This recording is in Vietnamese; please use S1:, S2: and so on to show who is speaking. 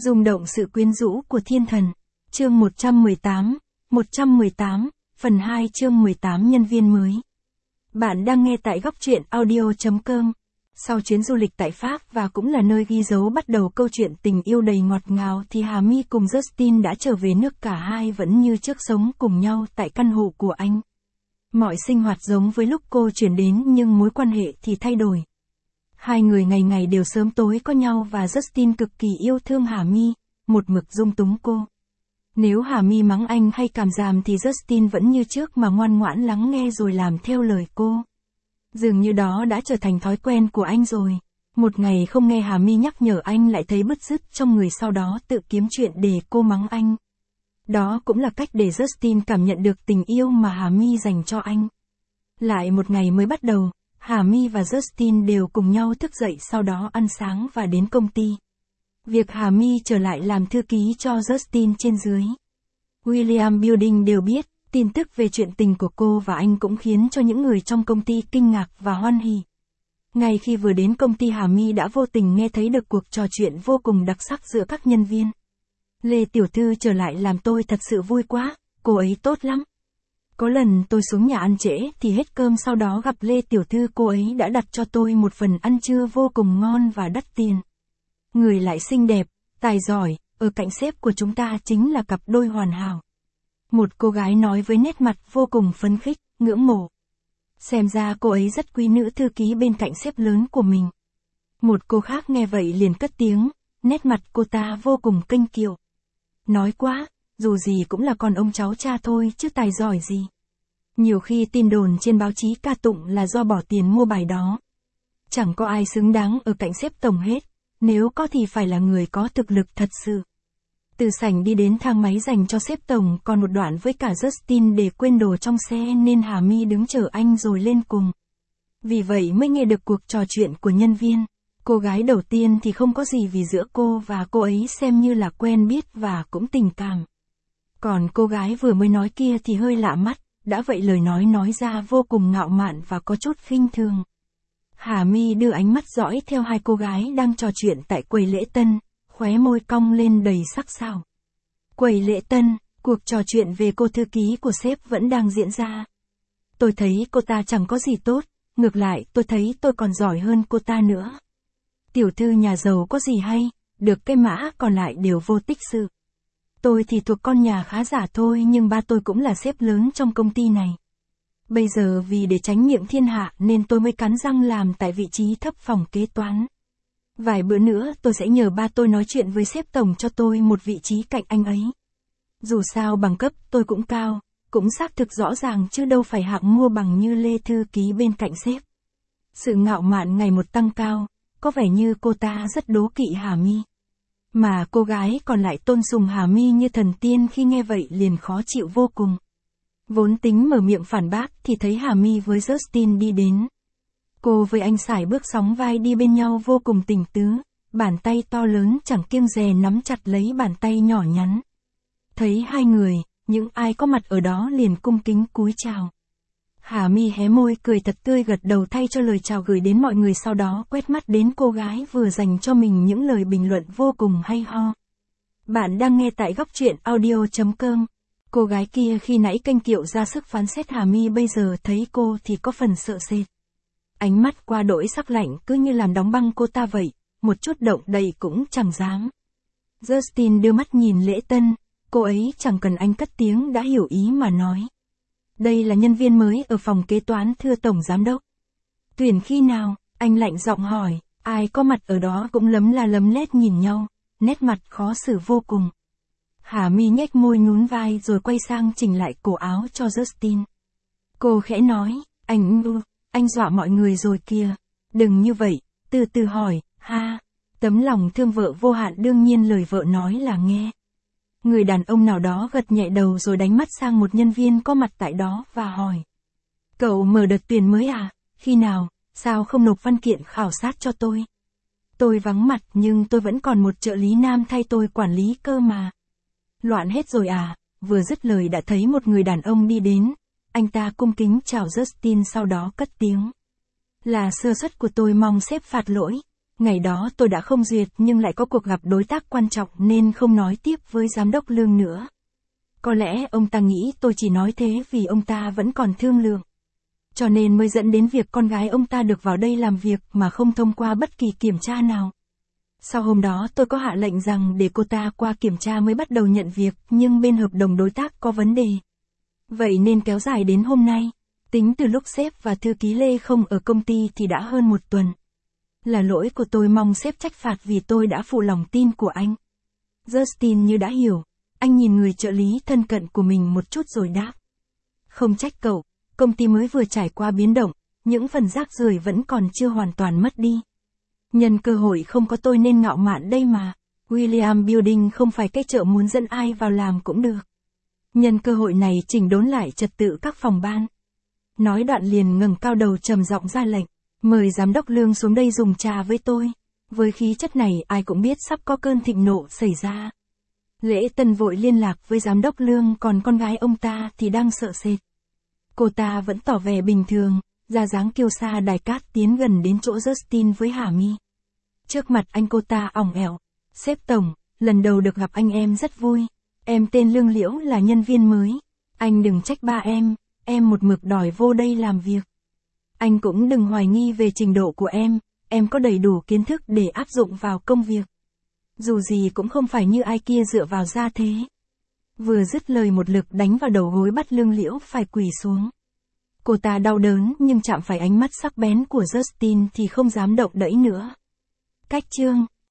S1: Rung động sự quyến rũ của thiên thần. Chương 118, phần 2 chương 18 nhân viên mới. Bạn đang nghe tại góc truyện audio.com. Sau chuyến du lịch tại Pháp và cũng là nơi ghi dấu bắt đầu câu chuyện tình yêu đầy ngọt ngào thì Hà My cùng Justin đã trở về nước, cả hai vẫn như trước sống cùng nhau tại căn hộ của anh. Mọi sinh hoạt giống với lúc cô chuyển đến nhưng mối quan hệ thì thay đổi. Hai người ngày ngày đều sớm tối có nhau và Justin cực kỳ yêu thương Hà My, một mực dung túng cô. Nếu Hà My mắng anh hay cảm giảm thì Justin vẫn như trước mà ngoan ngoãn lắng nghe rồi làm theo lời cô. Dường như đó đã trở thành thói quen của anh rồi. Một ngày không nghe Hà My nhắc nhở anh lại thấy bứt rứt trong người, sau đó tự kiếm chuyện để cô mắng anh. Đó cũng là cách để Justin cảm nhận được tình yêu mà Hà My dành cho anh. Lại một ngày mới bắt đầu, Hà My và Justin đều cùng nhau thức dậy, sau đó ăn sáng và đến công ty. Việc Hà My trở lại làm thư ký cho Justin trên dưới William Building đều biết. Tin tức về chuyện tình của cô và anh cũng khiến cho những người trong công ty kinh ngạc và hoan hỉ. Ngay khi vừa đến công ty, Hà My đã vô tình nghe thấy được cuộc trò chuyện vô cùng đặc sắc giữa các nhân viên. Lê tiểu thư trở lại làm tôi thật sự vui quá, cô ấy tốt lắm. Có lần tôi xuống nhà ăn trễ thì hết cơm, sau đó gặp Lê tiểu thư, cô ấy đã đặt cho tôi một phần ăn trưa vô cùng ngon và đắt tiền. Người lại xinh đẹp, tài giỏi, ở cạnh sếp của chúng ta chính là cặp đôi hoàn hảo. Một cô gái nói với nét mặt vô cùng phấn khích, ngưỡng mộ. Xem ra cô ấy rất quý nữ thư ký bên cạnh sếp lớn của mình. Một cô khác nghe vậy liền cất tiếng, nét mặt cô ta vô cùng kênh kiệu. Nói quá, dù gì cũng là con ông cháu cha thôi chứ tài giỏi gì. Nhiều khi tin đồn trên báo chí ca tụng là do bỏ tiền mua bài đó. Chẳng có ai xứng đáng ở cạnh sếp tổng hết, nếu có thì phải là người có thực lực thật sự. Từ sảnh đi đến thang máy dành cho sếp tổng còn một đoạn với cả Justin để quên đồ trong xe nên Hà My đứng chờ anh rồi lên cùng. Vì vậy mới nghe được cuộc trò chuyện của nhân viên. Cô gái đầu tiên thì không có gì vì giữa cô và cô ấy xem như là quen biết và cũng tình cảm. Còn cô gái vừa mới nói kia thì hơi lạ mắt, đã vậy lời nói ra vô cùng ngạo mạn và có chút khinh thường. Hà My đưa ánh mắt dõi theo hai cô gái đang trò chuyện tại quầy lễ tân, khóe môi cong lên đầy sắc sảo. Quầy lễ tân, cuộc trò chuyện về cô thư ký của sếp vẫn đang diễn ra. Tôi thấy cô ta chẳng có gì tốt, ngược lại tôi thấy tôi còn giỏi hơn cô ta nữa. Tiểu thư nhà giàu có gì hay, được cái mã còn lại đều vô tích sự. Tôi thì thuộc con nhà khá giả thôi nhưng ba tôi cũng là sếp lớn trong công ty này. Bây giờ vì để tránh miệng thiên hạ nên tôi mới cắn răng làm tại vị trí thấp phòng kế toán. Vài bữa nữa tôi sẽ nhờ ba tôi nói chuyện với sếp tổng cho tôi một vị trí cạnh anh ấy. Dù sao bằng cấp tôi cũng cao, cũng xác thực rõ ràng chứ đâu phải hạng mua bằng như Lê thư ký bên cạnh sếp. Sự ngạo mạn ngày một tăng cao, có vẻ như cô ta rất đố kỵ Hà My. Mà cô gái còn lại tôn sùng Hà My như thần tiên, khi nghe vậy liền khó chịu vô cùng. Vốn tính mở miệng phản bác thì thấy Hà My với Justin đi đến. Cô với anh sải bước sóng vai đi bên nhau vô cùng tình tứ, bàn tay to lớn chẳng kiêng dè nắm chặt lấy bàn tay nhỏ nhắn. Thấy hai người, những ai có mặt ở đó liền cung kính cúi chào. Hà My hé môi cười thật tươi, gật đầu thay cho lời chào gửi đến mọi người, sau đó quét mắt đến cô gái vừa dành cho mình những lời bình luận vô cùng hay ho. Bạn đang nghe tại góc truyện audio.com. Cô gái kia khi nãy kênh kiệu ra sức phán xét Hà My, bây giờ thấy cô thì có phần sợ sệt. Ánh mắt qua đổi sắc lạnh cứ như làm đóng băng cô ta vậy, một chút động đậy cũng chẳng dám. Justin đưa mắt nhìn lễ tân, cô ấy chẳng cần anh cất tiếng đã hiểu ý mà nói. Đây là nhân viên mới ở phòng kế toán thưa tổng giám đốc. Tuyển khi nào? Anh lạnh giọng hỏi, ai có mặt ở đó cũng lấm lét nhìn nhau, nét mặt khó xử vô cùng. Hà My nhếch môi nhún vai rồi quay sang chỉnh lại cổ áo cho Justin. Cô khẽ nói, anh dọa mọi người rồi kìa. Đừng như vậy, từ từ hỏi, ha. Tấm lòng thương vợ vô hạn, đương nhiên lời vợ nói là nghe. Người đàn ông nào đó gật nhẹ đầu rồi đánh mắt sang một nhân viên có mặt tại đó và hỏi. Cậu mở đợt tuyển mới à? Khi nào? Sao không nộp văn kiện khảo sát cho tôi? Tôi vắng mặt nhưng tôi vẫn còn một trợ lý nam thay tôi quản lý cơ mà. Loạn hết rồi à? Vừa dứt lời đã thấy một người đàn ông đi đến. Anh ta cung kính chào Justin sau đó cất tiếng. Là sơ suất của tôi, mong sếp phạt lỗi. Ngày đó tôi đã không duyệt nhưng lại có cuộc gặp đối tác quan trọng nên không nói tiếp với giám đốc Lương nữa. Có lẽ ông ta nghĩ tôi chỉ nói thế vì ông ta vẫn còn thương lượng. Cho nên mới dẫn đến việc con gái ông ta được vào đây làm việc mà không thông qua bất kỳ kiểm tra nào. Sau hôm đó tôi có hạ lệnh rằng để cô ta qua kiểm tra mới bắt đầu nhận việc, nhưng bên hợp đồng đối tác có vấn đề. Vậy nên kéo dài đến hôm nay. Tính từ lúc sếp và thư ký Lê không ở công ty thì đã hơn một tuần. Là lỗi của tôi, mong sếp trách phạt vì tôi đã phụ lòng tin của anh. Justin như đã hiểu. Anh nhìn người trợ lý thân cận của mình một chút rồi đáp. Không trách cậu, công ty mới vừa trải qua biến động, những phần rác rưởi vẫn còn chưa hoàn toàn mất đi. Nhân cơ hội không có tôi nên ngạo mạn đây mà. William Building không phải cái chợ muốn dẫn ai vào làm cũng được. Nhân cơ hội này chỉnh đốn lại trật tự các phòng ban. Nói đoạn liền ngẩng cao đầu trầm giọng ra lệnh. Mời giám đốc Lương xuống đây dùng trà với tôi. Với khí chất này ai cũng biết sắp có cơn thịnh nộ xảy ra. Lễ Tân vội liên lạc với giám đốc Lương, còn con gái ông ta thì đang sợ sệt. Cô ta vẫn tỏ vẻ bình thường, ra dáng kiêu sa đài cát tiến gần đến chỗ Justin với hả mi. Trước mặt anh cô ta ỏng ẻo. Sếp tổng, lần đầu được gặp anh em rất vui. Em tên Lương Liễu là nhân viên mới. Anh đừng trách ba em một mực đòi vô đây làm việc. Anh cũng đừng hoài nghi về trình độ của em có đầy đủ kiến thức để áp dụng vào công việc. Dù gì cũng không phải như ai kia dựa vào gia thế. Vừa dứt lời một lực đánh vào đầu gối bắt Lương Liễu phải quỳ xuống. Cô ta đau đớn nhưng chạm phải ánh mắt sắc bén của Justin thì không dám động đẫy nữa. Cách chương